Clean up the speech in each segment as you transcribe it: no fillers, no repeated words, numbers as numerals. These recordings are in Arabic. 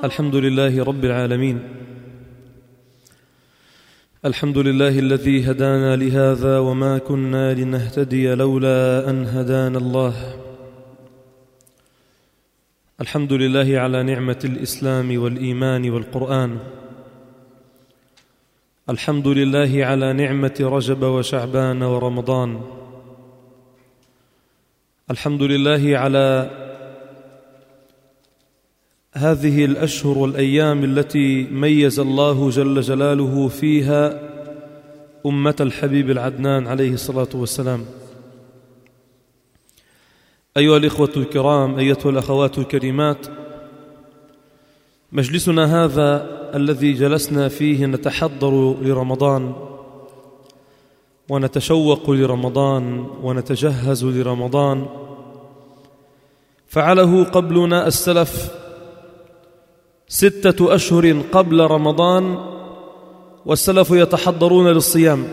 الحمد لله رب العالمين. الحمد لله الذي هدانا لهذا وما كنا لنهتدي لولا أن هدانا الله. الحمد لله على نعمة الإسلام والإيمان والقرآن. الحمد لله على نعمة رجب وشعبان ورمضان. الحمد لله على هذه الأشهر والأيام التي ميز الله جل جلاله فيها أمة الحبيب العدنان عليه الصلاة والسلام. أيها الإخوة الكرام، أيتها الأخوات الكريمات، مجلسنا هذا الذي جلسنا فيه نتحضر لرمضان ونتشوق لرمضان ونتجهز لرمضان فعله قبلنا السلف 6 أشهر قبل رمضان، والسلف يتحضرون للصيام،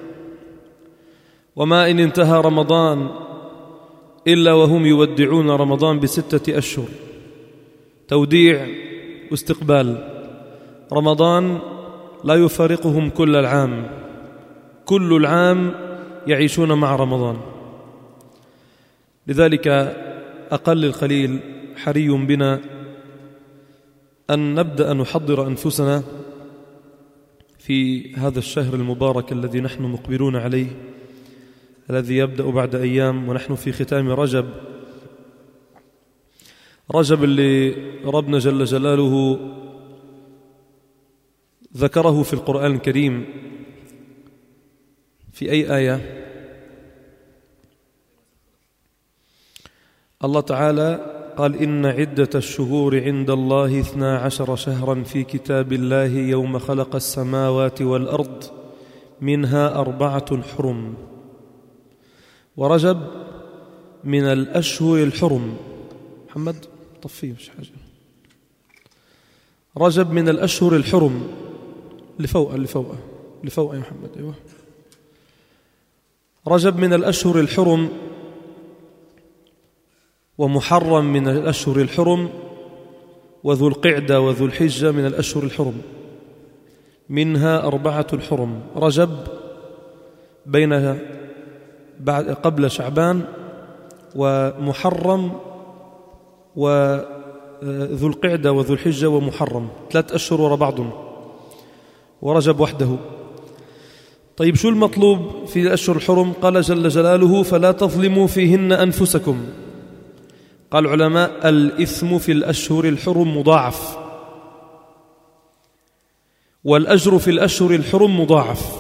وما إن انتهى رمضان إلا وهم يودعون رمضان ب6 أشهر، توديع واستقبال. رمضان لا يفارقهم كل العام، كل العام يعيشون مع رمضان. لذلك أقل القليل حري بنا أن نبدأ نحضر أنفسنا في هذا الشهر المبارك الذي نحن مقبلون عليه، الذي يبدأ بعد أيام ونحن في ختام رجب. رجب اللي ربنا جل جلاله ذكره في القرآن الكريم في أي آية؟ الله تعالى قال: إن عدة الشهور عند الله 12 شهرا في كتاب الله يوم خلق السماوات والأرض منها 4 حرم. ورجب من الأشهر الحرم. محمد طفيه مش حاجة. رجب من الأشهر الحرم. اللي فوق يا محمد. أيوة. رجب من الأشهر الحرم، ومحرم من الأشهر الحرم، وذو القعدة وذو الحجة من الأشهر الحرم، منها 4 حرم. رجب بين قبل شعبان، ومحرم وذو القعدة وذو الحجة ومحرم، 3 أشهر وراء بعضهم، ورجب وحده. طيب شو المطلوب في الأشهر الحرم؟ قال جل جلاله: فلا تظلموا فيهن أنفسكم. قال العلماء: الإثم في الأشهر الحرم مضاعف، والأجر في الأشهر الحرم مضاعف.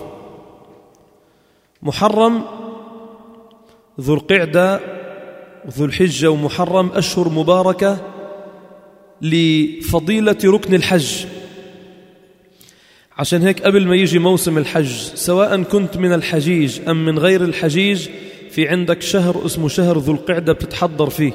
محرم، ذو القعدة وذو الحجة ومحرم أشهر مباركة لفضيلة ركن الحج. عشان هيك قبل ما يجي موسم الحج، سواء كنت من الحجيج أم من غير الحجيج، في عندك شهر اسمه شهر ذو القعدة بتتحضر فيه،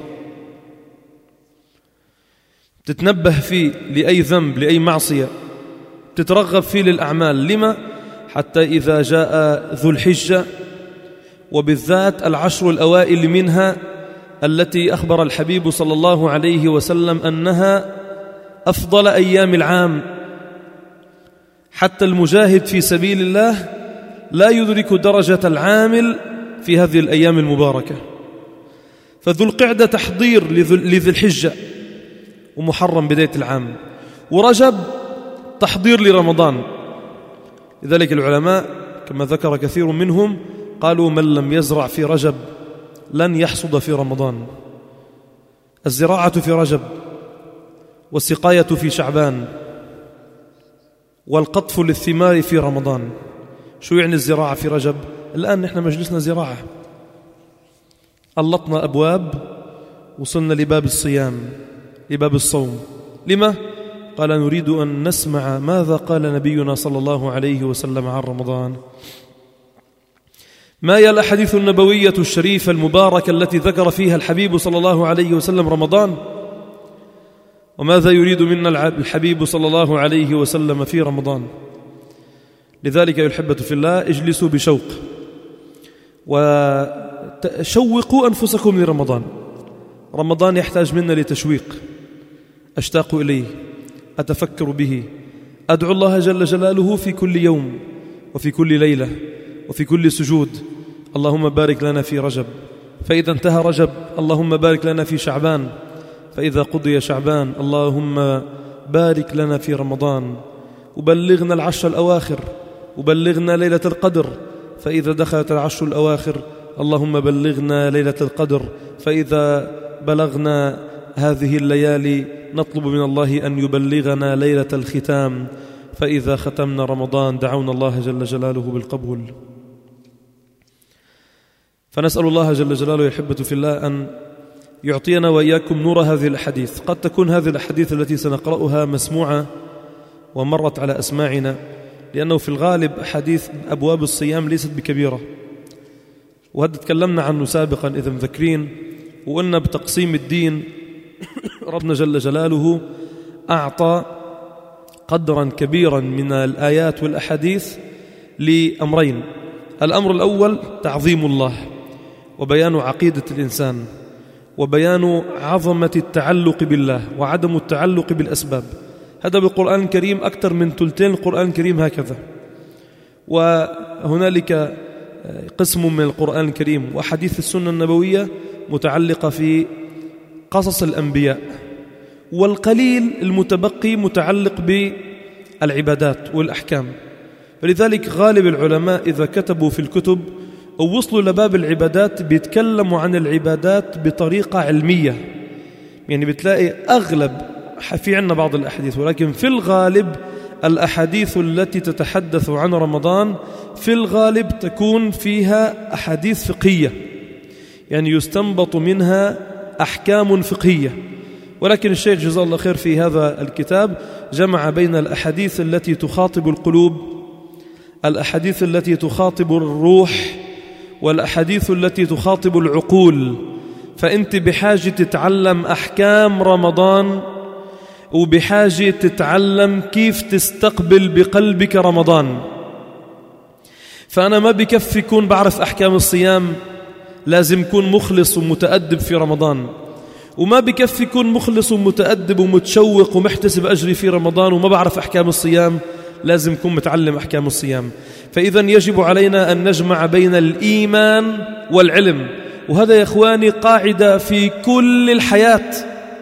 تتنبه فيه لأي ذنب لأي معصية، تترغب فيه للأعمال. لما؟ حتى إذا جاء ذو الحجة، وبالذات العشر الأوائل منها التي أخبر الحبيب صلى الله عليه وسلم أنها أفضل أيام العام، حتى المجاهد في سبيل الله لا يدرك درجة العامل في هذه الأيام المباركة. فذو القعدة تحضير لذي الحجة، ومحرم بداية العام، ورجب تحضير لرمضان. لذلك العلماء كما ذكر كثير منهم قالوا: من لم يزرع في رجب لن يحصد في رمضان. الزراعة في رجب، والسقاية في شعبان، والقطف للثمار في رمضان. شو يعني الزراعة في رجب؟ الآن نحن مجلسنا زراعة، ألطنا أبواب، وصلنا لباب الصيام، لباب الصوم. لما؟ قال: نريد أن نسمع ماذا قال نبينا صلى الله عليه وسلم عن رمضان. ما هي الأحاديث النبوية الشريفة المباركة التي ذكر فيها الحبيب صلى الله عليه وسلم رمضان؟ وماذا يريد منا الحبيب صلى الله عليه وسلم في رمضان؟ لذلك يا الأحبة في الله، اجلسوا بشوق وشوقوا أنفسكم لرمضان. رمضان يحتاج منا لتشويق، أشتاق إليه، أتفكر به، أدعو الله جل جلاله في كل يوم وفي كل ليلة وفي كل سجود: اللهم بارك لنا في رجب، فإذا انتهى رجب اللهم بارك لنا في شعبان، فإذا قضي شعبان اللهم بارك لنا في رمضان، وبلغنا العشر الأواخر، وبلغنا ليلة القدر، فإذا دخلت العشر الأواخر اللهم بلغنا ليلة القدر، فإذا بلغنا هذه الليالي نطلب من الله أن يبلغنا ليلة الختام، فإذا ختمنا رمضان دعونا الله جل جلاله بالقبول. فنسأل الله جل جلاله يا أحبة في الله أن يعطينا وإياكم نور هذه الأحاديث. قد تكون هذه الأحاديث التي سنقرأها مسموعة ومرت على أسماعنا، لأنه في الغالب أحاديث أبواب الصيام ليست بكبيرة، وهذا تكلمنا عنه سابقا إذا مذكرين، وقلنا بتقسيم الدين ربنا جل جلاله أعطى قدرا كبيرا من الآيات والأحاديث لأمرين: الأمر الأول تعظيم الله وبيان عقيدة الإنسان وبيان عظمة التعلق بالله وعدم التعلق بالأسباب. هذا بالقرآن الكريم أكثر من ثلثين القرآن الكريم هكذا. وهنالك قسم من القرآن الكريم وحديث السنة النبوية متعلقة في قصص الأنبياء، والقليل المتبقي متعلق بالعبادات والأحكام. فلذلك غالب العلماء إذا كتبوا في الكتب أو وصلوا لباب العبادات بيتكلموا عن العبادات بطريقة علمية، يعني بتلاقي أغلب في عنا بعض الأحاديث، ولكن في الغالب الأحاديث التي تتحدث عن رمضان في الغالب تكون فيها أحاديث فقهية، يعني يستنبط منها أحكام فقهية. ولكن الشيخ جزاه الله خير في هذا الكتاب جمع بين الأحاديث التي تخاطب القلوب، الأحاديث التي تخاطب الروح، والأحاديث التي تخاطب العقول. فأنت بحاجة تتعلم أحكام رمضان، وبحاجة تتعلم كيف تستقبل بقلبك رمضان. فأنا ما بكفي كون بعرف أحكام الصيام، لازم كون مخلص ومتأدب في رمضان، وما بكفي كون مخلص ومتأدب ومتشوق ومحتسب أجري في رمضان وما بعرف أحكام الصيام، لازم كون متعلم أحكام الصيام. فإذا يجب علينا أن نجمع بين الإيمان والعلم، وهذا يا إخواني قاعدة في كل الحياة.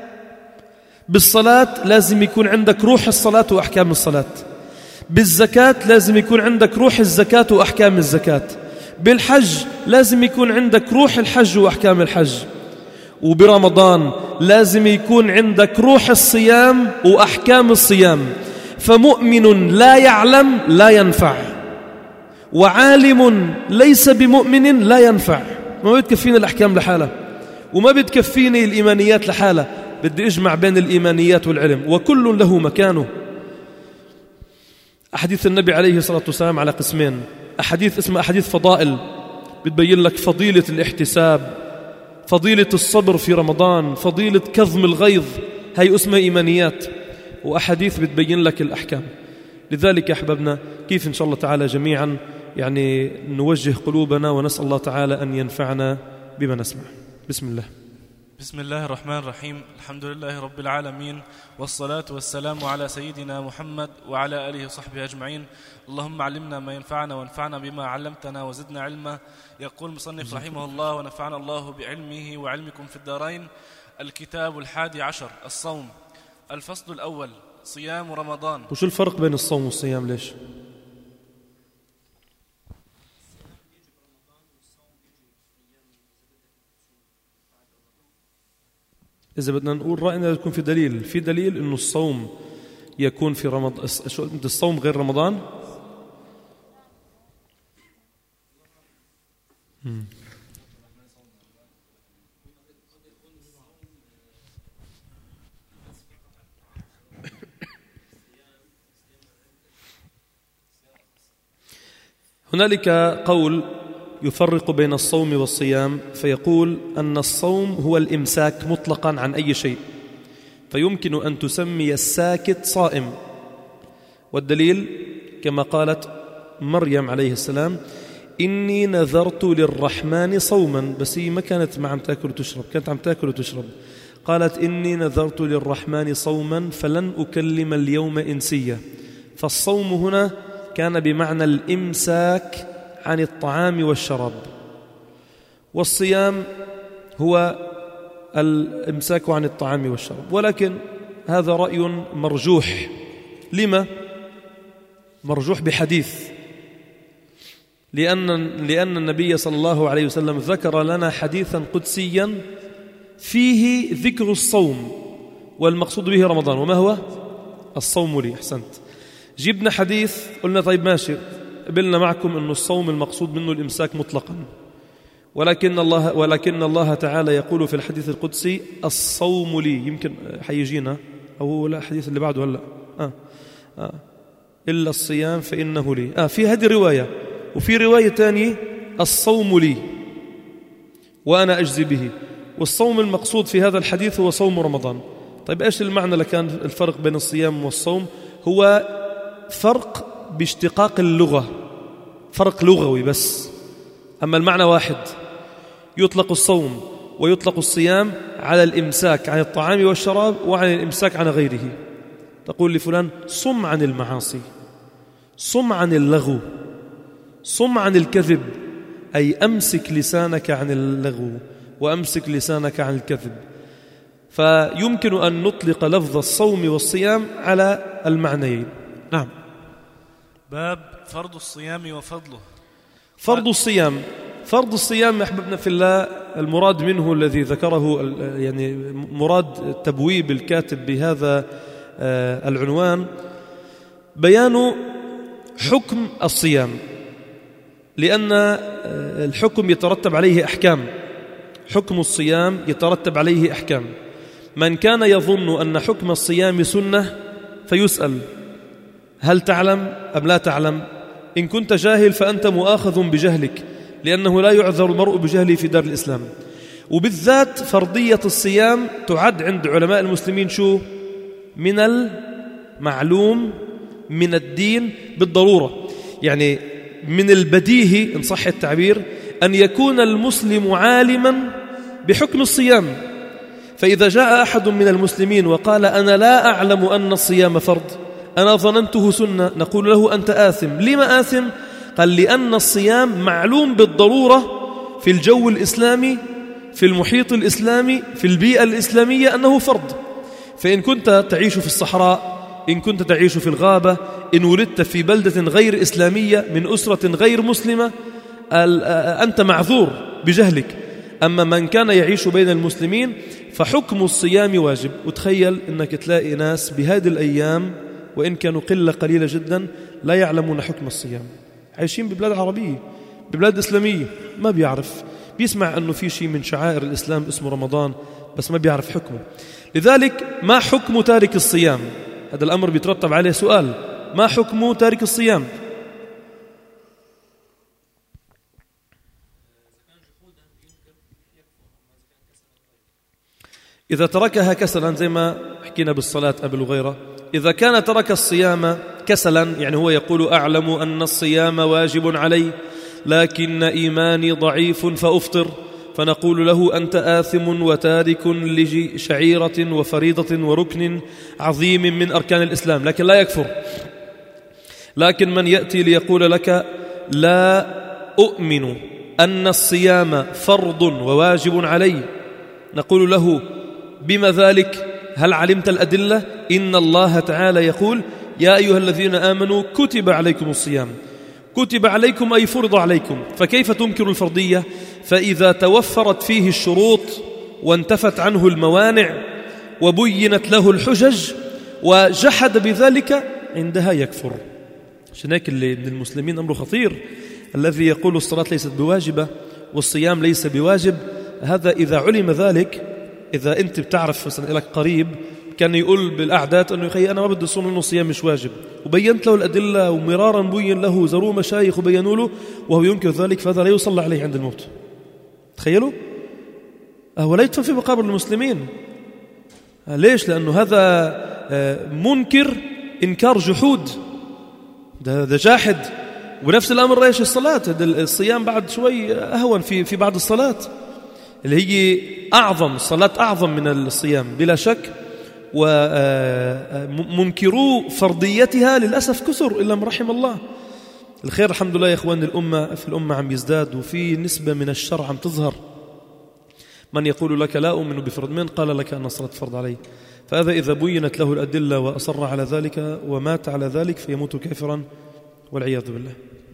بالصلاة لازم يكون عندك روح الصلاة وأحكام الصلاة، بالزكاة لازم يكون عندك روح الزكاة وأحكام الزكاة، بالحج لازم يكون عندك روح الحج وأحكام الحج، وبرمضان لازم يكون عندك روح الصيام وأحكام الصيام. فمؤمن لا يعلم لا ينفع، وعالم ليس بمؤمن لا ينفع. ما بتكفيني الأحكام لحالة، وما بتكفيني الإيمانيات لحالة، بدي أجمع بين الإيمانيات والعلم، وكل له مكانه. أحاديث النبي عليه الصلاة والسلام على قسمين: أحاديث اسمها أحاديث فضائل بتبين لك فضيلة الاحتساب، فضيلة الصبر في رمضان، فضيلة كظم الغيظ، هي اسمها إيمانيات، وأحاديث بتبين لك الأحكام. لذلك يا أحبابنا كيف إن شاء الله تعالى جميعا يعني نوجه قلوبنا ونسأل الله تعالى أن ينفعنا بما نسمع. بسم الله. بسم الله الرحمن الرحيم. الحمد لله رب العالمين، والصلاة والسلام على سيدنا محمد وعلى آله وصحبه أجمعين. اللهم علمنا ما ينفعنا وانفعنا بما علمتنا وزدنا علما. يقول مصنف رحمه الله: ونفعنا الله بعلمه وعلمكم في الدارين. الكتاب 11 الصوم. الفصل الأول صيام رمضان. وشو الفرق بين الصوم والصيام؟ ليش؟ إذا بدنا نقول رأينا يكون في دليل، في دليل إنه الصوم يكون في رمضان. شو الصوم غير رمضان؟ هنالك قول يفرق بين الصوم والصيام، فيقول أن الصوم هو الإمساك مطلقا عن أي شيء، فيمكن أن تسمي الساكت صائم. والدليل كما قالت مريم عليه السلام: إني نذرت للرحمن صوما، بس هي ما كانت عم تأكل وتشرب، كانت عم تأكل وتشرب. قالت إني نذرت للرحمن صوما فلن أكلم اليوم إنسيا. فالصوم هنا كان بمعنى الإمساك عن الطعام والشراب، والصيام هو الإمساك عن الطعام والشراب. ولكن هذا رأي مرجوح. لما؟ مرجوح بحديث، لأن النبي صلى الله عليه وسلم ذكر لنا حديثا قدسيا فيه ذكر الصوم، والمقصود به رمضان. وما هو؟ الصوم لي. أحسنت. جبنا حديث قلنا طيب ماشي، قبلنا معكم أن الصوم المقصود منه الإمساك مطلقا، ولكن الله تعالى يقول في الحديث القدسي الصوم لي. يمكن حيجينا أو لا الحديث اللي بعده هلا إلا الصيام فإنه لي. في هذه الرواية، وفي رواية تانية الصوم لي وأنا أجزي به. والصوم المقصود في هذا الحديث هو صوم رمضان. طيب إيش المعنى لكان الفرق بين الصيام والصوم؟ هو فرق باشتقاق اللغة، فرق لغوي بس، أما المعنى واحد. يطلق الصوم ويطلق الصيام على الإمساك عن الطعام والشراب وعن الإمساك عن غيره. تقول لفلان صم عن المعاصي، صم عن اللغو، صم عن الكذب، أي أمسك لسانك عن اللغو وأمسك لسانك عن الكذب. فيمكن أن نطلق لفظ الصوم والصيام على المعنيين. نعم. باب فرض الصيام وفضله. فرض الصيام أحببنا في الله، المراد منه الذي ذكره يعني مراد تبويب الكاتب بهذا العنوان بيان حكم الصيام، لأن الحكم يترتب عليه أحكام. حكم الصيام يترتب عليه أحكام. من كان يظن أن حكم الصيام سنة فيسأل هل تعلم أم لا تعلم؟ إن كنت جاهل فأنت مؤاخذ بجهلك، لأنه لا يعذر المرء بجهله في دار الإسلام. وبالذات فرضية الصيام تعد عند علماء المسلمين شو؟ من المعلوم من الدين بالضرورة. يعني من البديهي إن صح التعبير أن يكون المسلم عالما بحكم الصيام. فإذا جاء أحد من المسلمين وقال أنا لا أعلم أن الصيام فرض، أنا ظننته سنة، نقول له أنت آثم. لما آثم؟ قال لأن الصيام معلوم بالضرورة في الجو الإسلامي، في المحيط الإسلامي، في البيئة الإسلامية أنه فرض. فإن كنت تعيش في الصحراء، إن كنت تعيش في الغابة، إن ولدت في بلدة غير إسلامية من أسرة غير مسلمة، أنت معذور بجهلك. أما من كان يعيش بين المسلمين فحكم الصيام واجب. وتخيل أنك تلاقي ناس بهذه الأيام وإن كانوا قلة قليلة جدا لا يعلمون حكم الصيام، عايشين ببلاد عربية ببلاد إسلامية، ما بيعرف، بيسمع أنه في شيء من شعائر الإسلام اسمه رمضان بس ما بيعرف حكمه. لذلك ما حكم تارك الصيام؟ هذا الأمر بيترتب عليه سؤال، ما حكم تارك الصيام؟ إذا تركها كسلا زي ما حكينا بالصلاة قبل وغيره، إذا كان ترك الصيام كسلا يعني هو يقول أعلم أن الصيام واجب علي لكن إيماني ضعيف فأفطر، فنقول له أنت آثم وتارك لشعيرة وفريضة وركن عظيم من أركان الإسلام، لكن لا يكفر. لكن من يأتي ليقول لك لا أؤمن أن الصيام فرض وواجب علي، نقول له بما ذلك؟ هل علمت الأدلة؟ إن الله تعالى يقول يا أيها الذين آمنوا كتب عليكم الصيام. كتب عليكم أي فرض عليكم، فكيف تنكر الفرضية؟ فإذا توفرت فيه الشروط وانتفت عنه الموانع وبينت له الحجج وجحد بذلك عندها يكفر. عشان هيك اللي من المسلمين أمره خطير، الذي يقول الصلاة ليست بواجبة والصيام ليس بواجب، هذا إذا علم ذلك، إذا أنت بتعرف مثلا لك قريب كان يقول بالأعداد أنه يخي أنا ما بدي أصوم لأنه الصيام مش واجب، وبينت له الأدلة ومرارا بين له، زاروا مشايخ وبينوا له وهو ينكر ذلك، فهذا لا يصلى عليه عند الموت. تخيلوا، هو لا يدفن في مقابر المسلمين. ليش؟ لأنه هذا منكر إنكار جحود، ده جاحد. ونفس الأمر إيش؟ الصلاة، الصيام بعد شوي أهون في بعد الصلاة. اللي هي أعظم، الصلاة أعظم من الصيام بلا شك، ومنكرو فرضيتها للأسف كثر إلا من رحم الله. الخير الحمد لله يا إخوان الأمة عم يزداد، وفي نسبة من الشر عم تظهر. من يقول لك لا أؤمن بفرض، من قال لك أن الصلاة فرض عليه؟ فهذا إذا بينت له الأدلة وأصر على ذلك ومات على ذلك فيموت كافرا والعياذ بالله.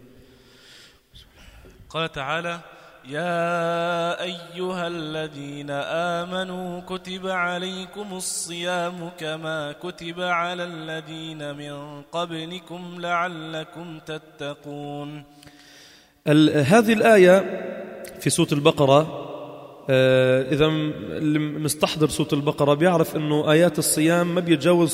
قال تعالى: يا أيها الذين آمنوا كتب عليكم الصيام كما كتب على الذين من قبلكم لعلكم تتقون. هذه الآية في سورة البقرة، إذا اللي مستحضر سورة البقرة بيعرف أنه آيات الصيام ما بيتجاوز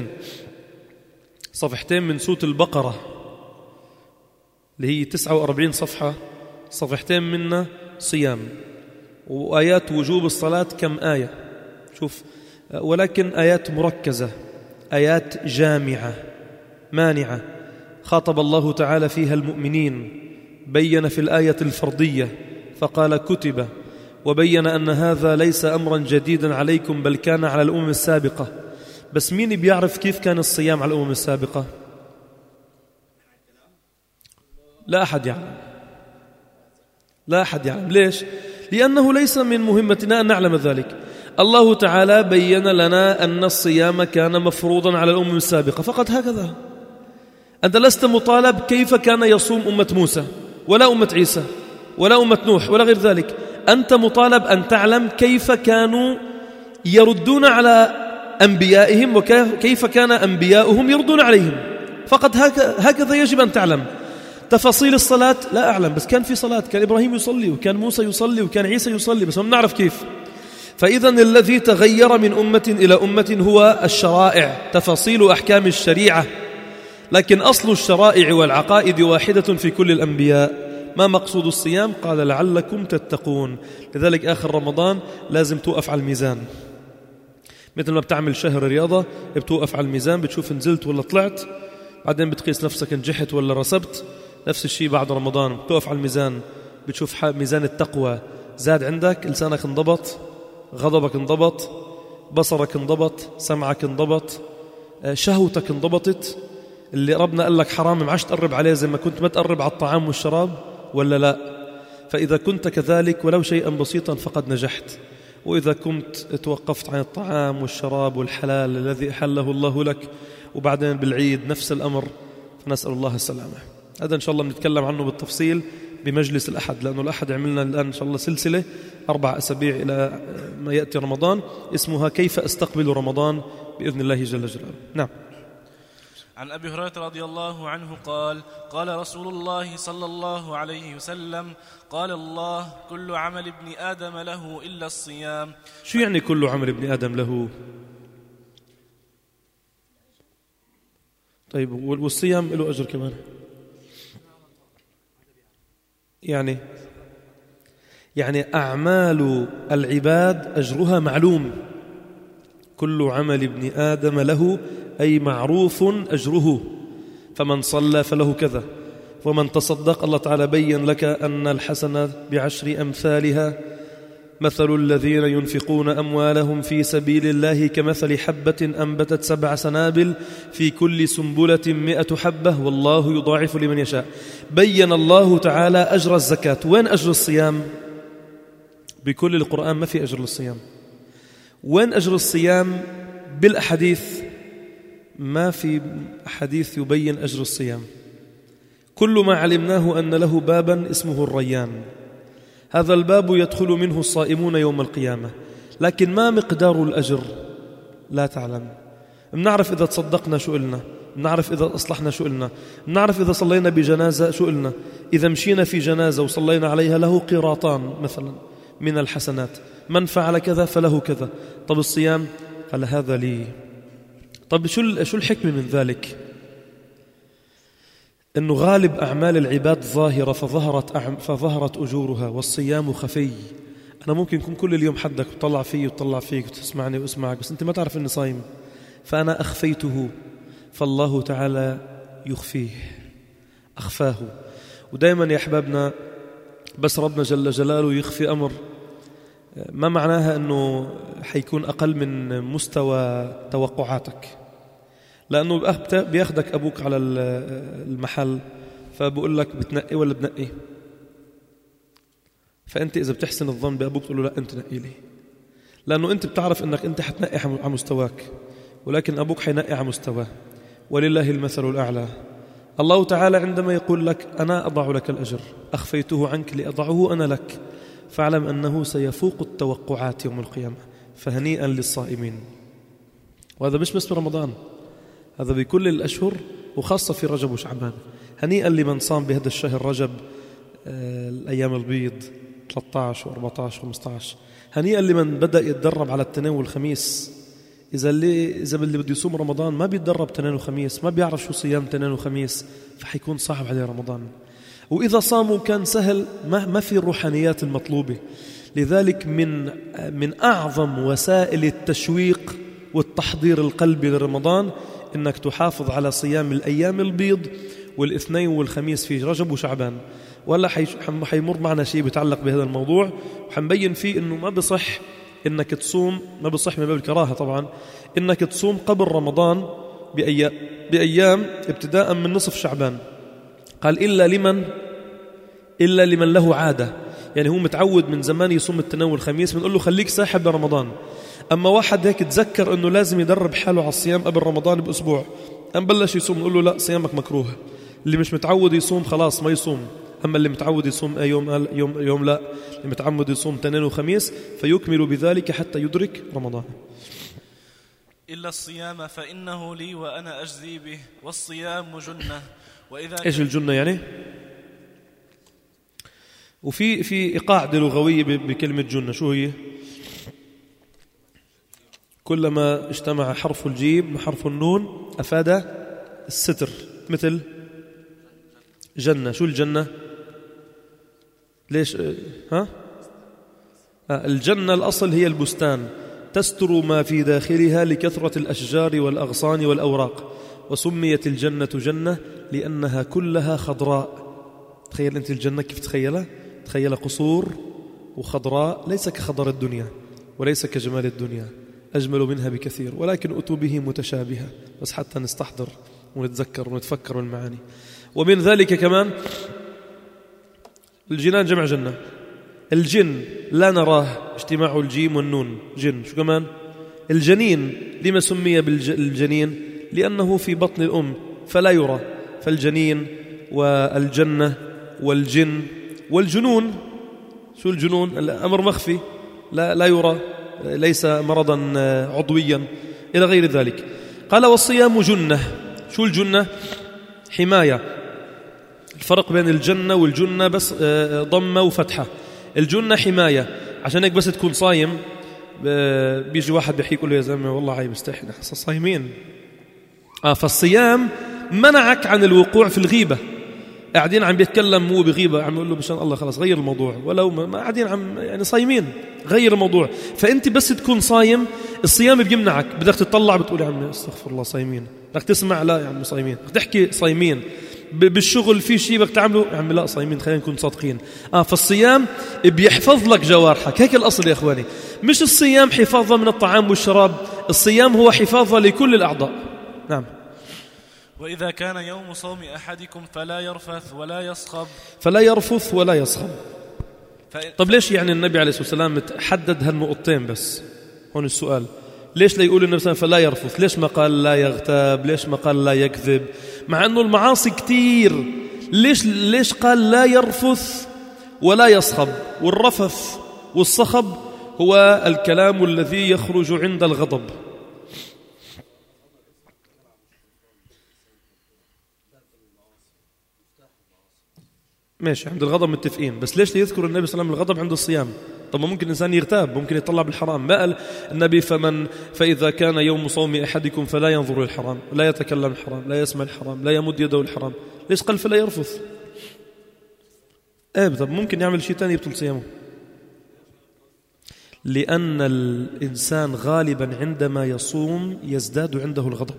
صفحتين من سورة البقرة اللي هي 49 صفحة، صفحتين منها صيام، وآيات وجوب الصلاة كم آية شوف، ولكن آيات مركزة، آيات جامعة مانعة، خاطب الله تعالى فيها المؤمنين، بين في الآية الفرضية فقال كتب، وبين أن هذا ليس أمرا جديدا عليكم بل كان على الأمم السابقة. بس مين بيعرف كيف كان الصيام على الأمم السابقة؟ لا أحد يعلم، لا أحد يعلم. ليش؟ لأنه ليس من مهمتنا أن نعلم ذلك. الله تعالى بين لنا أن الصيام كان مفروضا على الأمم السابقة فقط، هكذا. أنت لست مطالب كيف كان يصوم أمة موسى ولا أمة عيسى ولا أمة نوح ولا غير ذلك، أنت مطالب أن تعلم كيف كانوا يردون على أنبيائهم وكيف كان أنبياؤهم يردون عليهم، فقط هكذا يجب أن تعلم. تفاصيل الصلاة لا أعلم، بس كان في صلاة، كان إبراهيم يصلي وكان موسى يصلي وكان عيسى يصلي، بس ما نعرف كيف. فإذا الذي تغير من أمة إلى أمة هو الشرائع، تفاصيل أحكام الشريعة، لكن أصل الشرائع والعقائد واحدة في كل الأنبياء. ما مقصود الصيام؟ قال لعلكم تتقون. لذلك آخر رمضان لازم توقف على الميزان، مثل ما بتعمل شهر رياضة بتوقف على الميزان، بتشوف نزلت ولا طلعت، بعدين بتقيس نفسك نجحت ولا رسبت. نفس الشيء بعد رمضان بتوقف على الميزان، بتشوف ميزان التقوى زاد عندك، لسانك انضبط، غضبك انضبط، بصرك انضبط، سمعك انضبط، شهوتك انضبطت، اللي ربنا قال لك حرام ما عادش تقرب عليه زي ما كنت ما تقرب على الطعام والشراب ولا لا. فإذا كنت كذلك ولو شيئا بسيطا فقد نجحت. وإذا كنت توقفت عن الطعام والشراب والحلال الذي أحله الله لك وبعدين بالعيد نفس الأمر، فنسأل الله السلامة. هذا إن شاء الله بنتكلم عنه بالتفصيل بمجلس الأحد، لأنه الأحد عملنا الآن إن شاء الله سلسلة 4 أسابيع إلى ما يأتي رمضان اسمها كيف أستقبل رمضان بإذن الله جل جلاله. نعم. عن أبي هريرة رضي الله عنه قال: قال رسول الله صلى الله عليه وسلم: قال الله: كل عمل ابن آدم له إلا الصيام. شو يعني كل عمل ابن آدم له؟ طيب والصيام له أجر كمان؟ يعني أعمال العباد أجرها معلوم. كل عمل ابن آدم له أي معروف أجره، فمن صلى فله كذا، ومن تصدق الله تعالى بين لك أن الحسنة ب10 أمثالها. مثل الذين ينفقون أموالهم في سبيل الله كمثل حبة أنبتت 7 سنابل في كل سنبلة 100 حبة والله يضاعف لمن يشاء. بين الله تعالى أجر الزكاة. وين أجر الصيام؟ بكل القرآن ما في أجر للصيام. وين أجر الصيام؟ بالأحاديث ما في حديث يبين أجر الصيام. كل ما علمناه أن له بابا اسمه الريان، هذا الباب يدخل منه الصائمون يوم القيامة، لكن ما مقدار الأجر لا تعلم. بنعرف إذا تصدقنا شو قلنا، بنعرف إذا أصلحنا شو قلنا، بنعرف إذا صلينا بجنازة شو قلنا، إذا مشينا في جنازة وصلينا عليها له قيراطان مثلا من الحسنات، من فعل كذا فله كذا. طب الصيام؟ قال هذا لي. طب شو الحكمة من ذلك؟ أنه غالب أعمال العباد ظاهرة فظهرت أجورها، والصيام خفي. أنا ممكن يكون كل اليوم حدك وطلع فيه وطلع فيك وتسمعني واسمعك، بس أنت ما تعرف أني صايم، فأنا أخفيته، فالله تعالى يخفيه، أخفاه. ودائما يا أحبابنا بس ربنا جل جلاله يخفي أمر ما معناها أنه حيكون أقل من مستوى توقعاتك، لأنه بياخدك أبوك على المحل فبقول لك بتنقي ولا بنقي، فأنت إذا بتحسن الظن بأبوك تقول له لا أنت نقي لي، لأنه أنت بتعرف أنك أنت حتنقي على مستواك، ولكن أبوك حينقي على مستواه. ولله المثل الأعلى. الله تعالى عندما يقول لك أنا أضع لك الأجر أخفيته عنك لأضعه أنا لك، فاعلم أنه سيفوق التوقعات يوم القيامة. فهنيئا للصائمين. وهذا مش بس برمضان، هذا بكل الأشهر وخاصة في رجب وشعبان. هنيئا لمن صام بهذا الشهر رجب الأيام البيض 13 و14 و15. هنيئا لمن بدأ يتدرب على الاثنين والخميس. إذا اللي بده يصوم رمضان ما بيتدرب اثنين وخميس، ما بيعرف شو صيام اثنين وخميس، فحيكون صعب عليه رمضان. وإذا صاموا كان سهل، ما في الروحانيات المطلوبة. لذلك من أعظم وسائل التشويق والتحضير القلبي لرمضان إنك تحافظ على صيام الأيام البيض والاثنين والخميس في رجب وشعبان. ولا حيمر معنا شيء بيتعلق بهذا الموضوع، وحنبين فيه إنه ما بصح إنك تصوم، ما بصح من باب الكراهة طبعا، إنك تصوم قبل رمضان بأيام ابتداء من نصف شعبان. قال إلا لمن له عادة، يعني هو متعود من زمان يصوم الاثنين والخميس، بنقول له خليك ساحب لرمضان. أما واحد هيك تذكر أنه لازم يدرب حاله على الصيام قبل رمضان بأسبوع، أم بلش يصوم، نقول له لا، صيامك مكروه. اللي مش متعود يصوم خلاص ما يصوم. أما اللي متعود يصوم يوم لا، اللي متعود يصوم اثنين وخميس فيكمل بذلك حتى يدرك رمضان. إلا الصيام فإنه لي وأنا أجزي به، والصيام جنة. إيش الجنة يعني؟ وفي قاعدة لغوية بكلمة جنة، شو هي؟ كلما اجتمع حرف الجيم وحرف النون أفاد الستر، مثل جنة. شو الجنة؟ ليش الجنة الأصل هي البستان، تستر ما في داخلها لكثرة الأشجار والأغصان والأوراق، وسميت الجنة جنة لأنها كلها خضراء. تخيل أنت الجنة كيف تخيلها؟ تخيل قصور وخضراء، ليس كخضر الدنيا وليس كجمال الدنيا، أجمل منها بكثير، ولكن أتوا به متشابهة، بس حتى نستحضر ونتذكر ونتفكر بالمعاني. ومن ذلك كمان الجنان جمع جنة. الجن لا نراه، اجتماع الجيم والنون جن. شو كمان؟ الجنين لما سمي بالجنين؟ لأنه في بطن الأم فلا يرى، فالجنين والجنة والجن والجنون. شو الجنون؟ الأمر مخفي لا يرى، ليس مرضا عضويا إلى غير ذلك. قال والصيام جنة. شو الجنة؟ حماية. الفرق بين الجنة والجنة بس ضمة وفتحة. الجنة حماية، عشان هيك بس تكون صايم بيجي واحد بيحكي يقول له يا زلمة والله عيب استحي نحن صايمين. فالصيام منعك عن الوقوع في الغيبة. قاعدين عم بيتكلم مو بغيبة، عم يقول له مشان الله خلاص غير الموضوع، ولو ما قاعدين عم يعني صايمين، غير الموضوع. فأنت بس تكون صايم، الصيام بيمنعك، بدك تطلع بتقول يا عمي استغفر الله صايمين، بدك تسمع لا يا عمي صايمين، بدك تحكي صايمين، بالشغل في شيء بدك تعمله يا عمي لا صايمين، خلينا نكون صادقين. فالصيام بيحفظ لك جوارحك، هيك الأصل يا إخواني. مش الصيام حفاظا من الطعام والشراب، الصيام هو حفاظا لكل الأعضاء. نعم. وإذا كان يوم صوم أحدكم فلا يرفث ولا يصخب. فلا يرفث ولا يصخب. طب ليش يعني النبي عليه الصلاة والسلام حدد هالنقطتين بس؟ هون السؤال، ليش لا يقول النبي صلى الله عليه وسلم فلا يرفث؟ ليش ما قال لا يغتاب؟ ليش ما قال لا يكذب؟ مع أنه المعاصي كتير، ليش قال لا يرفث ولا يصخب؟ والرفث والصخب هو الكلام الذي يخرج عند الغضب. ماشي، عند الغضب متفقين، بس ليش يذكر النبي صلى الله عليه وسلم الغضب عند الصيام؟ طب ممكن الإنسان يغتاب، ممكن يطلع بالحرام. ما قال النبي فإذا كان يوم صوم أحدكم فلا ينظر الحرام، لا يتكلم الحرام، لا يسمع الحرام، لا يمد يده الحرام. ليش قال فلا يرفث؟ طب ممكن يعمل شيء تاني يبطل صيامه. لأن الإنسان غالبا عندما يصوم يزداد عنده الغضب.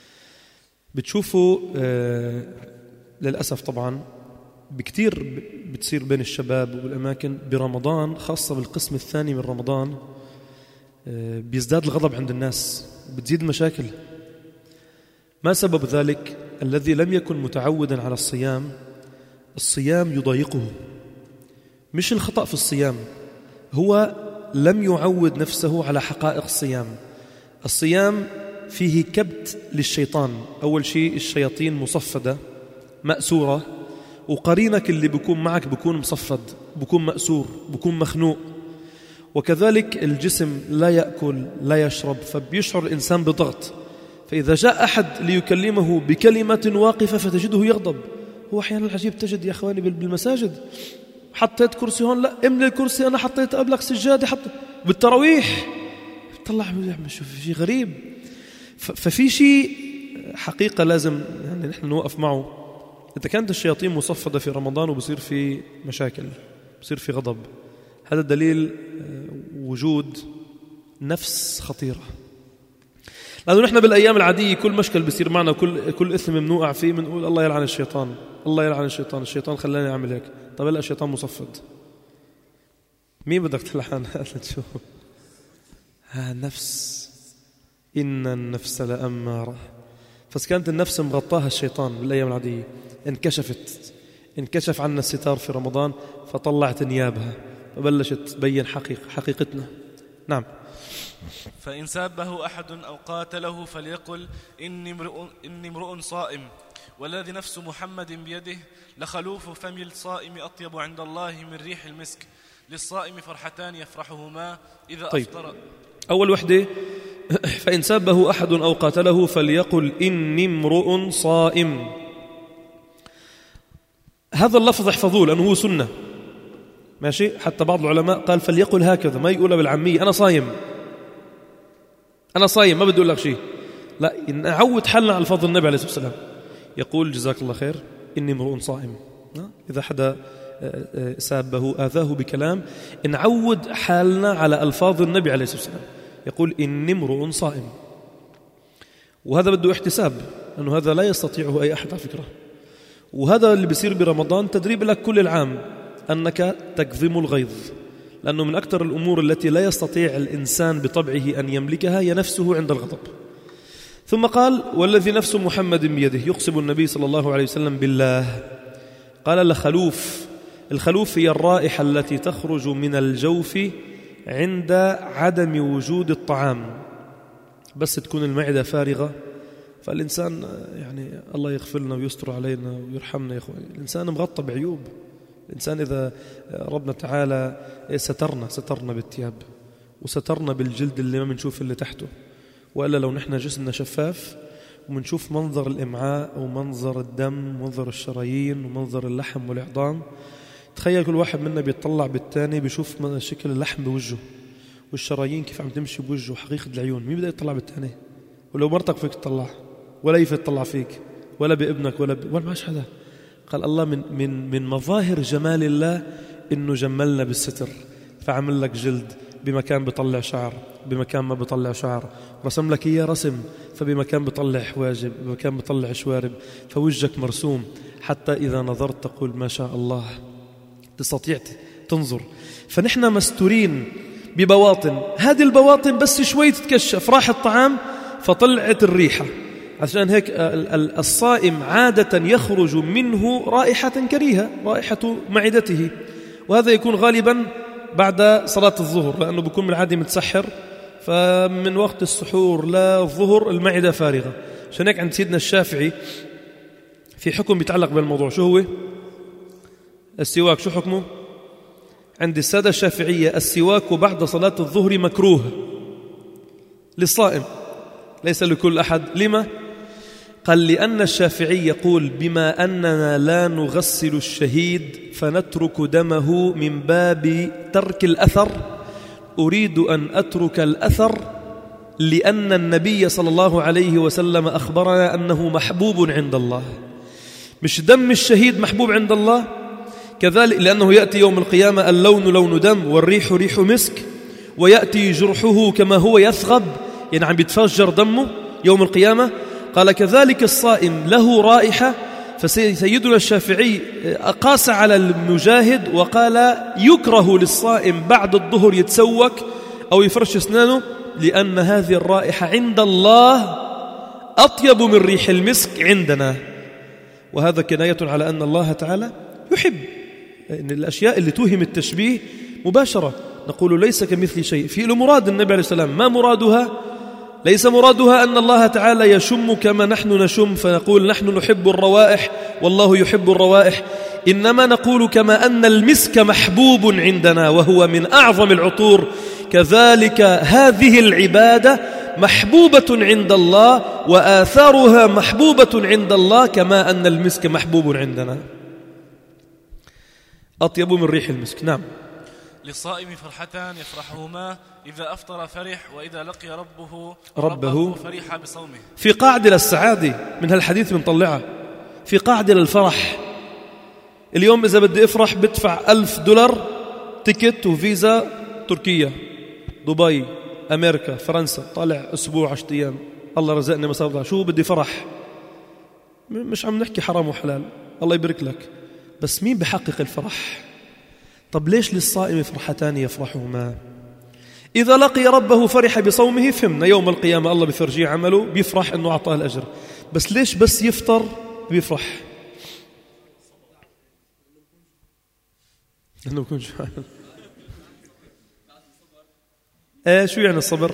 بتشوفوا للأسف طبعا بكتير بتصير بين الشباب وبالأماكن برمضان، خاصة بالقسم الثاني من رمضان، بيزداد الغضب عند الناس، بتزيد المشاكل. ما سبب ذلك؟ الذي لم يكن متعودا على الصيام يضايقه، مش الخطأ في الصيام، هو لم يعود نفسه على حقائق الصيام فيه كبت للشيطان. أول شيء الشياطين مصفدة مأسورة، وقرينك اللي بيكون معك بيكون مصفد، بيكون مأسور، بيكون مخنوق. وكذلك الجسم لا يأكل لا يشرب، فبيشعر الإنسان بضغط. فإذا جاء أحد ليكلمه بكلمة واقفة فتجده يغضب. هو أحيانا العجيب تجد يا أخواني بالمساجد حطيت كرسي هون، لا املي الكرسي، أنا حطيت قبلك سجادة، حط بالتراويح، طلع شوف شيء غريب. ففي شيء حقيقة لازم يعني نحن نوقف معه. إذا كانت الشياطين مصفدة في رمضان وبصير في مشاكل، بصير في غضب، هذا دليل وجود نفس خطيرة. لأنه نحن بالأيام العادية كل مشكل بصير معنا، كل إثم بنوقع فيه بنقول الله يلعن الشيطان، الله يلعن الشيطان، الشيطان خلاني أعمل هيك. طب هلا الشيطان مصفد، مين بدك تلعن؟ تشوف نفس، إن النفس لأمارة. فكانت النفس مغطاها الشيطان بالأيام العادية، انكشف عنا الستار في رمضان، فطلعت نيابها، فبلشت تبين حقيقتنا. نعم. فإن سابه أحد أو قاتله فليقل إني امرؤ صائم، والذي نفس محمد بيده لخلوف فم الصائم أطيب عند الله من ريح المسك، للصائم فرحتان يفرحهما إذا أفطر. أول وحدة، فإن سابه أحد أو قاتله فليقل إني امرؤ صائم. هذا اللفظ احفظوه لأنه هو سنة، ماشي. حتى بعض العلماء قال فليقل هكذا، ما يقولها بالعامية أنا صايم، ما بدي أقول لك شيء، لا، نعود حالنا على الفاظ النبي عليه الصلاة والسلام. يقول جزاك الله خير إني امرؤ صائم. إذا حدا سابه آذاه بكلام، نعود حالنا على ألفاظ النبي عليه الصلاة والسلام. يقول إني امرؤ صائم، وهذا بده احتساب، أنه هذا لا يستطيعه أي أحد على فكرة. وهذا اللي بيصير برمضان تدريب لك كل العام، أنك تكظم الغيظ، لأنه من أكثر الأمور التي لا يستطيع الإنسان بطبعه أن يملكها هي نفسه عند الغضب. ثم قال والذي نفس محمد بيده، يقسم النبي صلى الله عليه وسلم بالله. قال لخلوف، الخلوف هي الرائحة التي تخرج من الجوف عند عدم وجود الطعام، بس تكون المعدة فارغة. فالإنسان يعني الله يغفر لنا ويستر علينا ويرحمنا يا أخواني، الإنسان مغطى بعيوب. الإنسان إذا ربنا تعالى سترنا بالثياب، وسترنا بالجلد اللي ما بنشوف اللي تحته، وإلا لو نحن جسمنا شفاف ومنشوف منظر الإمعاء ومنظر الدم ومنظر الشرايين ومنظر اللحم والعظام، تخيل كل واحد منا بيطلع بالتاني بيشوف شكل اللحم بوجهه والشرايين كيف عم تمشي بوجهه، حقيقة العيون. مين بدأ يطلع بالتاني؟ ولو مرتك فيك تطلع، ولا يطلع فيك، ولا بابنك، ولا ماش حدا. قال الله من مظاهر جمال الله إنه جملنا بالستر، فعمل لك جلد بمكان بيطلع شعر، بمكان ما بيطلع شعر، رسم لك إياه رسم، فبمكان بيطلع حواجب، بمكان بيطلع شوارب، فوجهك مرسوم، حتى إذا نظرت تقول ما شاء الله، تستطيع تنظر. فنحن مستورين ببواطن، هذه البواطن بس شوي تتكشف، راح الطعام فطلعت الريحة. عشان هيك الصائم عادة يخرج منه رائحة كريهة، رائحة معدته، وهذا يكون غالبا بعد صلاة الظهر، لأنه بيكون من العادة متسحر، فمن وقت السحور للظهر المعدة فارغة. عشان هيك عند سيدنا الشافعي في حكم بيتعلق بالموضوع. شو هو السواك؟ شو حكمه عند السادة الشافعية؟ السواك بعد صلاة الظهر مكروه للصائم، ليس لكل أحد. لما؟ قال لأن الشافعي يقول بما أننا لا نغسل الشهيد فنترك دمه من باب ترك الأثر، أريد أن أترك الأثر لأن النبي صلى الله عليه وسلم أخبرنا أنه محبوب عند الله. مش دم الشهيد محبوب عند الله كذلك، لأنه يأتي يوم القيامة اللون لون دم والريح ريح مسك، ويأتي جرحه كما هو يثغب، يعني عم بيتفجر دمه يوم القيامة. قال كذلك الصائم له رائحة، فسيدنا الشافعي قاس على المجاهد وقال يكره للصائم بعد الظهر يتسوك أو يفرش أسنانه، لأن هذه الرائحة عند الله أطيب من ريح المسك عندنا. وهذا كناية على أن الله تعالى يحب إن الأشياء اللي توهم التشبيه مباشرة نقول ليس كمثل شيء. في المراد النبي عليه السلام ما مرادها؟ ليس مرادها أن الله تعالى يشم كما نحن نشم فنقول نحن نحب الروائح والله يحب الروائح، إنما نقول كما أن المسك محبوب عندنا وهو من أعظم العطور، كذلك هذه العبادة محبوبة عند الله وآثارها محبوبة عند الله كما أن المسك محبوب عندنا، أطيب من ريح المسك. نعم. للصائم فرحتان يفرحهما، إذا أفطر فرح، وإذا لقي ربه فرح بصومه. في قاعدة للسعادة من هالحديث بنطلعها، في قاعدة للفرح. اليوم إذا بدي أفرح بدفع $1000 تيكت وفيزا تركيا، دبي، أمريكا، فرنسا، طالع أسبوع 10 أيام، الله رزقني مصابة، شو بدي فرح؟ مش عم نحكي حرام وحلال، الله يبارك لك، بس مين بحقق الفرح؟ طب ليش للصائم فرحتان يفرحهما؟ إذا لقي ربه فرح بصومه، فهمنا يوم القيامة الله بفرجيه عمله بيفرح أنه أعطاه الأجر، بس ليش بس يفطر بيفرح؟ أنه بكون جوعان. شو يعني الصبر؟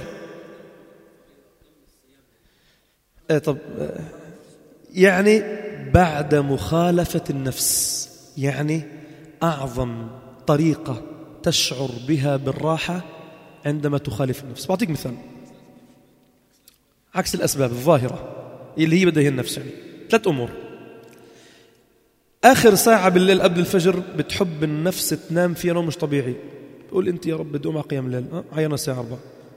طب يعني بعد مخالفة النفس، يعني أعظم طريقة تشعر بها بالراحة عندما تخالف النفس. بعطيك مثال عكس الأسباب الظاهرة اللي هي بدها هي النفس، يعني 3 أمور. آخر ساعة بالليل قبل الفجر بتحب النفس تنام فيها نوم مش طبيعي، تقول أنت يا رب بدي أقوم على قيام الليل، عينا الساعة 4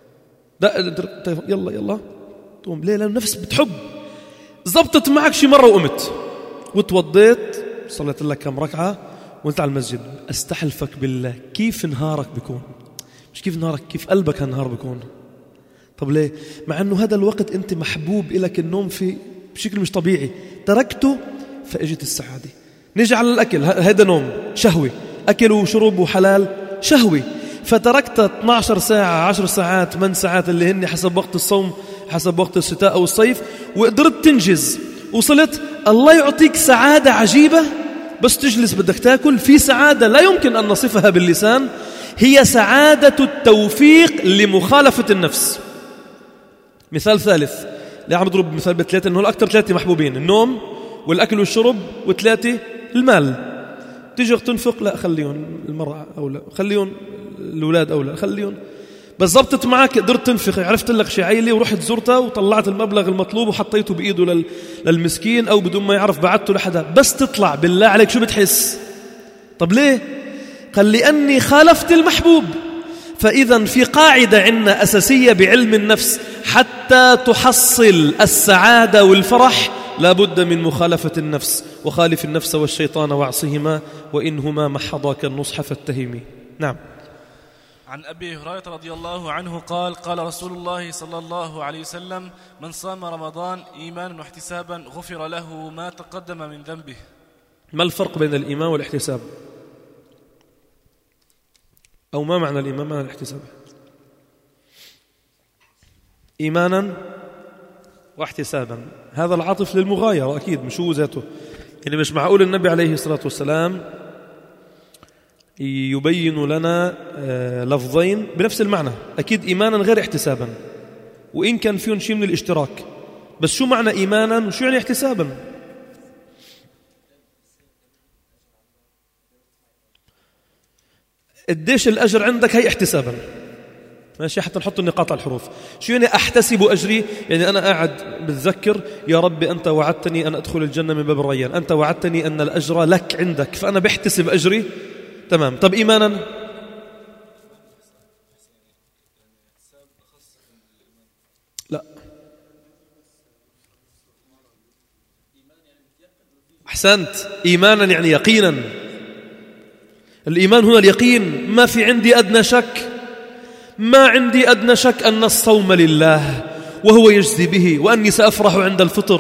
يلا تقوم ليه؟ لأن النفس بتحب. زبطت معك شي مرة وقمت وتوضيت صليت لك كم ركعة وانت على المسجد، استحلفك بالله كيف نهارك بيكون؟ مش كيف نهارك، كيف قلبك هالنهار بيكون. طب ليه؟ مع أنه هذا الوقت أنت محبوب إلك النوم فيه بشكل مش طبيعي، تركته فأجت السعادة. نيجي على الأكل، هذا نوم شهوي، أكل وشرب وحلال شهوي، فتركت 12 ساعة 10 ساعات 8 ساعات اللي هن حسب وقت الصوم حسب وقت الشتاء أو الصيف، وقدرت تنجز وصلت. الله يعطيك سعادة عجيبة، بس تجلس بدك تاكل. في سعادة لا يمكن أن نصفها باللسان، هي سعادة التوفيق لمخالفة النفس. مثال ثالث، لا عم بضرب مثال ب3 إنه الأكثر 3 محبوبين، النوم والأكل والشرب، و3 المال. تيجي تنفق، لا خليهم المرأة أولى، خليهم الأولاد أولى، خليهم. بس زبطت معك قدرت تنفق، عرفت لك شي عيلة ورحت زرتها وطلعت المبلغ المطلوب وحطيته بإيده للمسكين أو بدون ما يعرف بعته لحدا، بس تطلع بالله عليك شو بتحس؟ طب ليه؟ قال لأني خالفت المحبوب. فإذا في قاعدة عندنا أساسية بعلم النفس، حتى تحصل السعادة والفرح لا بد من مخالفة النفس، وخالف النفس والشيطان واعصهما وإنهما محضاك النصح فاتهمي. نعم. عن أبي هريرة رضي الله عنه قال قال رسول الله صلى الله عليه وسلم: من صام رمضان إيمانا واحتسابا غفر له ما تقدم من ذنبه. ما الفرق بين الإيمان والاحتساب؟ أو ما معنى الإيمان معنى الاحتساب؟ إيمانا واحتسابا، هذا العاطف للمغايرة أكيد، مش هو ذاته. يعني مش معقول النبي عليه الصلاة والسلام يبين لنا لفظين بنفس المعنى. أكيد إيمانا غير احتسابا، وإن كان فيهم شيء من الاشتراك، بس شو معنى إيمانا وشو يعني احتسابا؟ قديش الأجر عندك هي احتسابا، ماشي، حتى نحط النقاط على الحروف. شو يعني أحتسب أجري؟ يعني أنا قاعد بتذكر يا رب أنت وعدتني أن أدخل الجنة من باب الريان، أنت وعدتني أن الأجر لك عندك، فأنا بحتسب أجري. تمام. طب إيمانا؟ لا، أحسنت، إيمانا يعني يقينا. الإيمان هنا اليقين، ما في عندي أدنى شك، ما عندي أدنى شك أن الصوم لله وهو يجزي به، وأني سأفرح عند الفطر،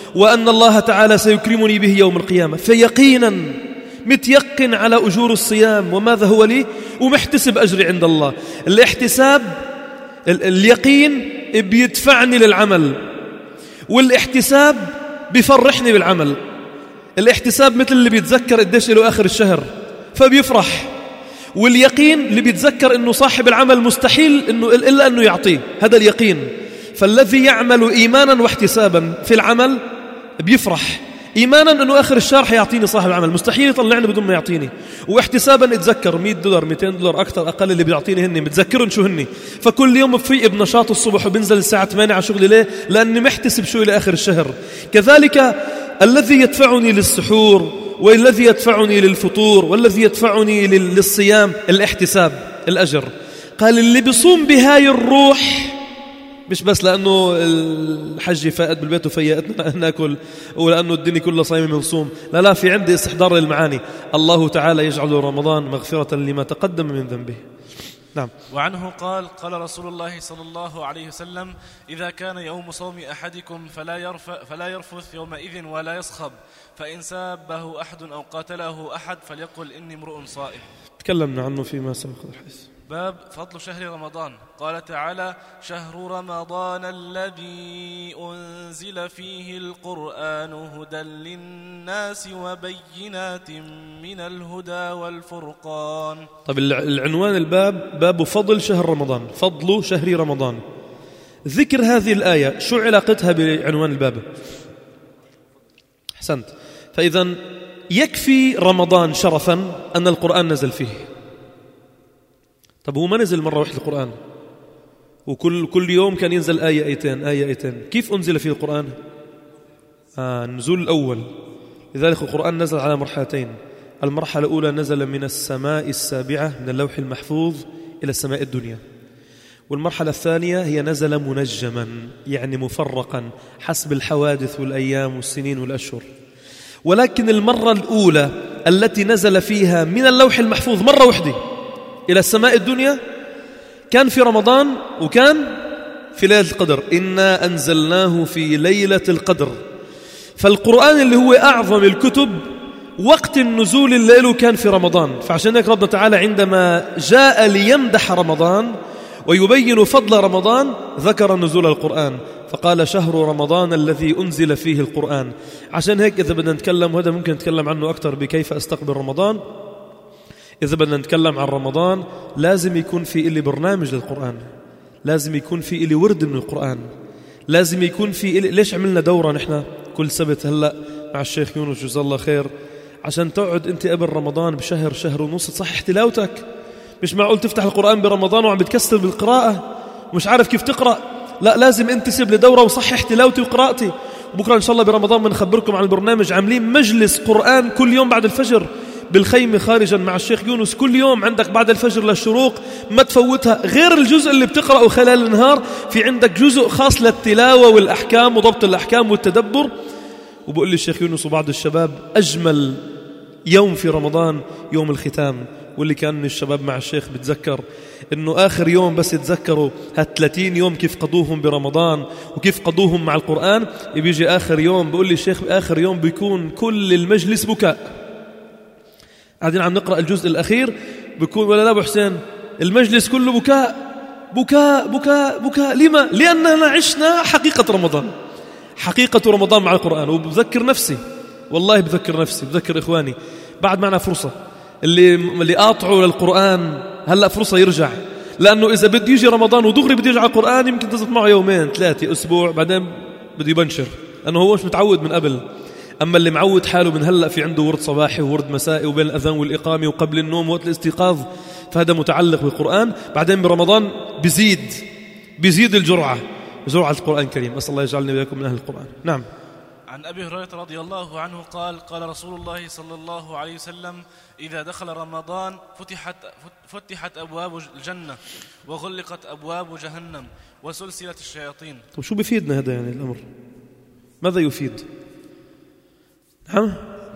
وأن الله تعالى سيكرمني به يوم القيامة، فيقينا متيقن على أجور الصيام وماذا هو لي، ومحتسب أجري عند الله. الاحتساب، اليقين بيدفعني للعمل، والاحتساب بيفرحني بالعمل. الاحتساب مثل اللي بيتذكر قديش له آخر الشهر فبيفرح، واليقين اللي بيتذكر أنه صاحب العمل مستحيل إلا أنه يعطيه، هذا اليقين. فالذي يعمل إيمانا واحتسابا في العمل بيفرح، إيمانا أنه آخر الشهر حيعطيني صاحب العمل، مستحيل يطلعني بدون ما يعطيني، واحتسابا اتذكر $100 $200 أكثر أقل اللي بيعطيني هني متذكرن شو هني، فكل يوم بفيق بنشاط الصبح وبنزل الساعة 8 على شغلي. ليه؟ لأني محتسب شو إلى آخر الشهر. كذلك الذي يدفعني للسحور، والذي يدفعني للفطور، والذي يدفعني للصيام الاحتساب، الأجر. قال اللي بيصوم بهاي الروح، مش بس لأنه الحج فائد بالبيت وفيأتنا ناكل، ولأنه الدنيا كلها صايمة من صوم، لا في عندي استحضار للمعاني. الله تعالى يجعل رمضان مغفرة لما تقدم من ذنبه. نعم. وعنه قال: قال رسول الله صلى الله عليه وسلم: إذا كان يوم صوم أحدكم فلا يرفث يومئذ ولا يصخب، فإن سابه أحد أو قاتله أحد فليقل إني امرؤ صائم. تكلمنا عنه فيما سبق الحديث. باب فضل شهر رمضان. قال تعالى: شهر رمضان الذي أنزل فيه القرآن هدى للناس وبينات من الهدى والفرقان. طب العنوان الباب باب فضل شهر رمضان، فضل شهر رمضان. ذكر هذه الآية شو علاقتها بعنوان الباب؟ أحسنت. فإذا يكفي رمضان شرفا أن القرآن نزل فيه. طب هو ما نزل مرة واحدة القرآن، وكل يوم كان ينزل آية آيتين. كيف أنزل فيه القرآن؟ النزول الأول. لذلك القرآن نزل على مرحلتين. المرحلة الأولى نزل من السماء السابعة، من اللوح المحفوظ إلى السماء الدنيا. والمرحلة الثانية هي نزل منجما، يعني مفرقا حسب الحوادث والأيام والسنين والأشهر. ولكن المرة الأولى التي نزل فيها من اللوح المحفوظ مرة واحدة إلى السماء الدنيا كان في رمضان، وكان في ليلة القدر. إنا أنزلناه في ليلة القدر. فالقرآن اللي هو أعظم الكتب وقت النزول الليل كان في رمضان. فعشان هيك ربنا تعالى عندما جاء ليمدح رمضان ويبين فضل رمضان ذكر نزول القرآن، فقال: شهر رمضان الذي أنزل فيه القرآن. عشان هيك إذا بدنا نتكلم، وهذا ممكن نتكلم عنه أكثر بكيف أستقبل رمضان، إذا بدنا نتكلم عن رمضان لازم يكون في إلي برنامج للقرآن، لازم يكون في إلي ورد من القرآن، لازم يكون في إلي. ليش عملنا دورة نحن كل سبت هلأ مع الشيخ يونس جزاه الله خير؟ عشان تقعد أنت قبل رمضان بشهر شهر ونص تصحح تلاوتك. مش معقول تفتح القرآن برمضان وعم بتكسر بالقراءة ومش عارف كيف تقرأ. لا، لازم انتسب لدورة وصحح تلاوتي وقراءتي. وبكرة إن شاء الله برمضان بنخبركم عن البرنامج، عاملين مجلس قرآن كل يوم بعد الفجر بالخيمة خارجا مع الشيخ يونس. كل يوم عندك بعد الفجر للشروق ما تفوتها، غير الجزء اللي بتقرأه خلال النهار في عندك جزء خاص للتلاوة والأحكام وضبط الأحكام والتدبر. وبقول لي الشيخ يونس وبعض الشباب أجمل يوم في رمضان يوم الختام. واللي كان من الشباب مع الشيخ بتذكر إنه آخر يوم بس يتذكروا هال30 يوم كيف قضوهم برمضان وكيف قضوهم مع القرآن. بيجي آخر يوم بقول لي الشيخ آخر يوم بيكون كل المجلس بكاء، قاعدين عم نقرأ الجزء الأخير، بيكون ولا لا أبو حسين؟ المجلس كله بكاء بكاء بكاء بكاء. لما؟ لأننا عشنا حقيقة رمضان، حقيقة رمضان مع القرآن. وبذكر نفسي، والله بذكر نفسي، بذكر إخواني، بعد معنا فرصة اللي قاطعوا للقرآن هلأ فرصة يرجع. لأنه إذا بده يجي رمضان ودغري بده يرجع على القرآن يمكن تزبط معه يومين 3 أسبوع، بعدين بده يبنشر لأنه هو مش متعود من قبل. أما اللي معود حاله من هلأ في عنده ورد صباحي وورد مسائي وبين الأذان والإقامة وقبل النوم وقت الاستيقاظ، فهذا متعلق بالقرآن. بعدين برمضان بيزيد جرعة القرآن الكريم. أسأل الله يجعلني وإياكم من أهل القرآن. نعم. عن أبي هريرة رضي الله عنه قال: قال رسول الله صلى الله عليه وسلم: إذا دخل رمضان فتحت أبواب الجنة وغلقت أبواب جهنم وسلسلت الشياطين. طب شو بيفيدنا هذا يعني الأمر؟ ماذا يفيد؟ نعم،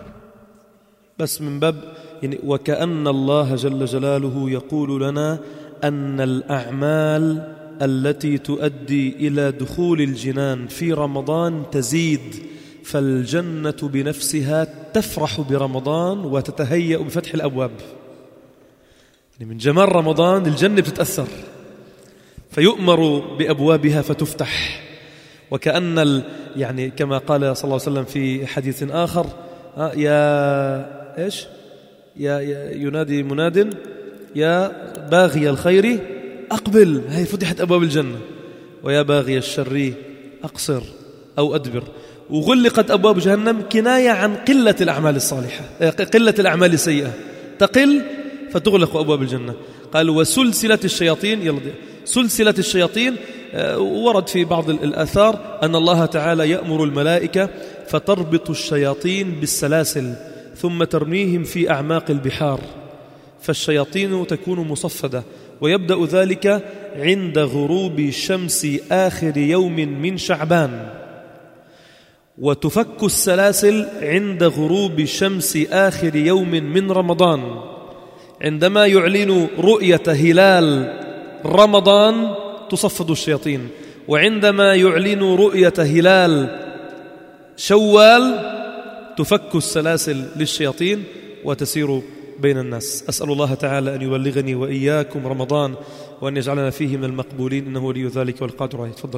بس من باب يعني وكأن الله جل جلاله يقول لنا أن الأعمال التي تؤدي إلى دخول الجنان في رمضان تزيد، فالجنة بنفسها تفرح برمضان وتتهيأ بفتح الأبواب. يعني من جمال رمضان الجنة بتتأثر فيؤمر بأبوابها فتفتح، وكأن يعني كما قال صلى الله عليه وسلم في حديث آخر يا ينادي مناد يا باغي الخير أقبل، هي فتحت أبواب الجنة، ويا باغي الشر أقصر أو أدبر. وغلقت أبواب جهنم كناية عن قلة الأعمال الصالحة، قلة الأعمال السيئة تقل فتغلق أبواب الجنة. قال وسلسلة الشياطين، سلسلة الشياطين ورد في بعض الآثار أن الله تعالى يأمر الملائكة فتربط الشياطين بالسلاسل ثم ترميهم في أعماق البحار، فالشياطين تكون مصفدة، ويبدأ ذلك عند غروب شمس آخر يوم من شعبان، وتفك السلاسل عند غروب شمس آخر يوم من رمضان. عندما يعلن رؤية هلال رمضان تصفد الشياطين، وعندما يعلن رؤية هلال شوال تفك السلاسل للشياطين وتسير بين الناس. أسأل الله تعالى أن يبلغني وإياكم رمضان وأن يجعلنا فيه من المقبولين، إنه ولي ذلك والقادر عليه. تفضل.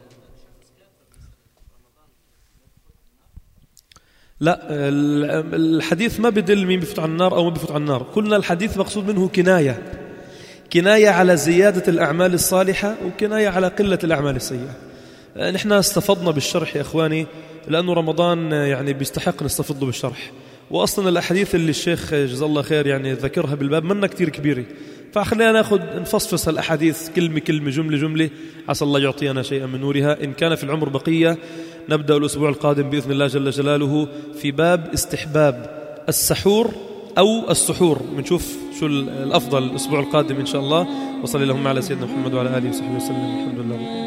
لا، الحديث ما بدل مين بفوت على النار أو ما بفوت على النار، كلنا الحديث مقصود منه كناية على زيادة الأعمال الصالحة وكناية على قلة الأعمال السيئة. نحن استفضنا بالشرح يا إخواني، لأنه رمضان يعني بيستحق نستفضه بالشرح، وأصلا الأحاديث اللي الشيخ جزاه الله خير يعني ذكرها بالباب منا كتير كبيرة، فخلينا نفصفص الأحاديث كلمة جملة عسى الله يعطينا شيئا من نورها. إن كان في العمر بقية نبدأ الأسبوع القادم بإذن الله جل جلاله في باب استحباب السحور أو السحور، بنشوف شو الأفضل الأسبوع القادم إن شاء الله. وصلى اللهم على سيدنا محمد وعلى آله وصحبه وسلم. الحمد لله.